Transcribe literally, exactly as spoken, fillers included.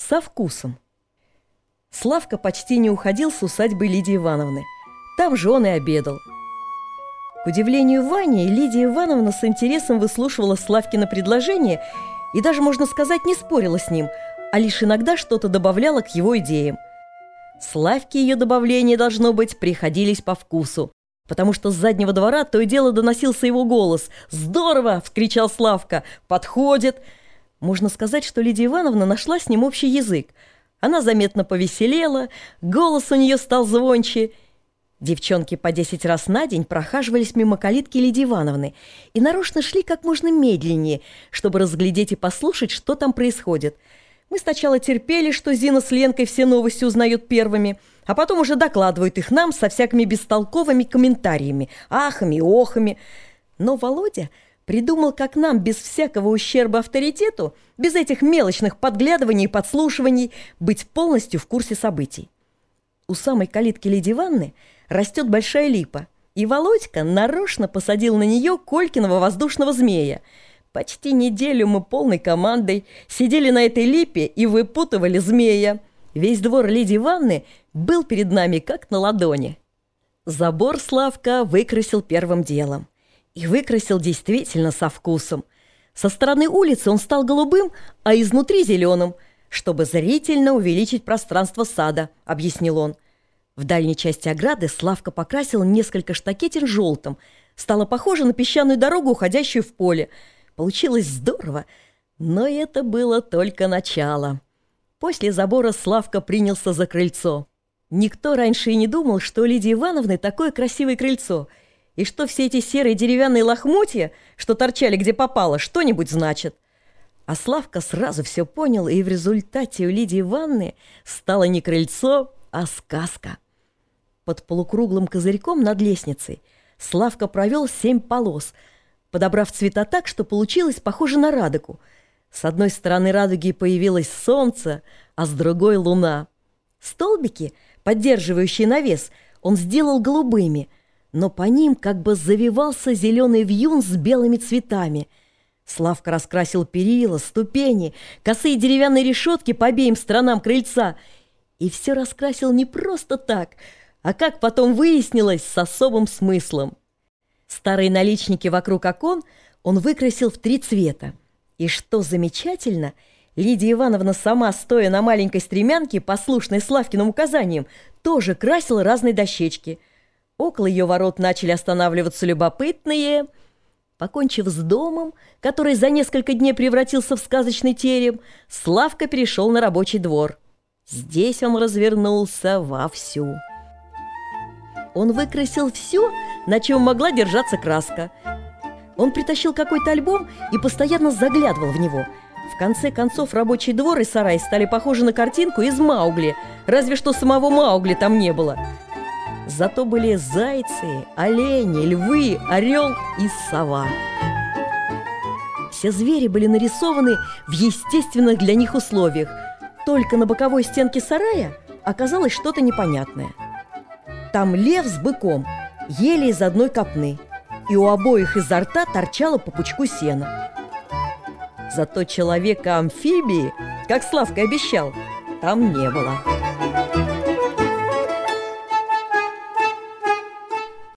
Со вкусом. Славка почти не уходил с усадьбы Лидии Ивановны. Там же он и обедал. К удивлению Вани, Лидия Ивановна с интересом выслушивала Славкино предложение и даже, можно сказать, не спорила с ним, а лишь иногда что-то добавляла к его идеям. Славке ее добавления, должно быть, приходились по вкусу, потому что с заднего двора то и дело доносился его голос. «Здорово!» – вскричал Славка. «Подходит!» Можно сказать, что Лидия Ивановна нашла с ним общий язык. Она заметно повеселела, голос у нее стал звонче. Девчонки по десять раз на день прохаживались мимо калитки Лидии Ивановны и нарочно шли как можно медленнее, чтобы разглядеть и послушать, что там происходит. Мы сначала терпели, что Зина с Ленкой все новости узнают первыми, а потом уже докладывают их нам со всякими бестолковыми комментариями, ахами и охами. Но Володя придумал, как нам без всякого ущерба авторитету, без этих мелочных подглядываний и подслушиваний, быть полностью в курсе событий. У самой калитки Лидии Ивановны растет большая липа, и Володька нарочно посадил на нее Колькиного воздушного змея. Почти неделю мы полной командой сидели на этой липе и выпутывали змея. Весь двор Лидии Ивановны был перед нами как на ладони. Забор Славка выкрасил первым делом. И выкрасил действительно со вкусом. Со стороны улицы он стал голубым, а изнутри зеленым, чтобы зрительно увеличить пространство сада, объяснил он. В дальней части ограды Славка покрасил несколько штакетин желтым. Стало похоже на песчаную дорогу, уходящую в поле. Получилось здорово, но это было только начало. После забора Славка принялся за крыльцо. Никто раньше и не думал, что у Лидии Ивановны такое красивое крыльцо, и что все эти серые деревянные лохмотья, что торчали где попало, что-нибудь значат. А Славка сразу все понял, и в результате у Лидии Ивановны стало не крыльцо, а сказка. Под полукруглым козырьком над лестницей Славка провел семь полос, подобрав цвета так, что получилось похоже на радугу. С одной стороны радуги появилось солнце, а с другой — луна. Столбики, поддерживающие навес, он сделал голубыми, но по ним как бы завивался зеленый вьюн с белыми цветами. Славка раскрасил перила, ступени, косые деревянные решетки по обеим сторонам крыльца. И все раскрасил не просто так, а, как потом выяснилось, с особым смыслом. Старые наличники вокруг окон он выкрасил в три цвета. И что замечательно, Лидия Ивановна сама, стоя на маленькой стремянке, послушной Славкиным указаниям, тоже красила разные дощечки. Около ее ворот начали останавливаться любопытные. Покончив с домом, который за несколько дней превратился в сказочный терем, Славка перешел на рабочий двор. Здесь он развернулся вовсю. Он выкрасил все, на чем могла держаться краска. Он притащил какой-то альбом и постоянно заглядывал в него. В конце концов, рабочий двор и сарай стали похожи на картинку из Маугли, разве что самого Маугли там не было. Зато были зайцы, олени, львы, орел и сова. Все звери были нарисованы в естественных для них условиях. Только на боковой стенке сарая оказалось что-то непонятное. Там лев с быком ели из одной копны, и у обоих изо рта торчало по пучку сена. Зато человека-амфибии, как Славка обещал, там не было.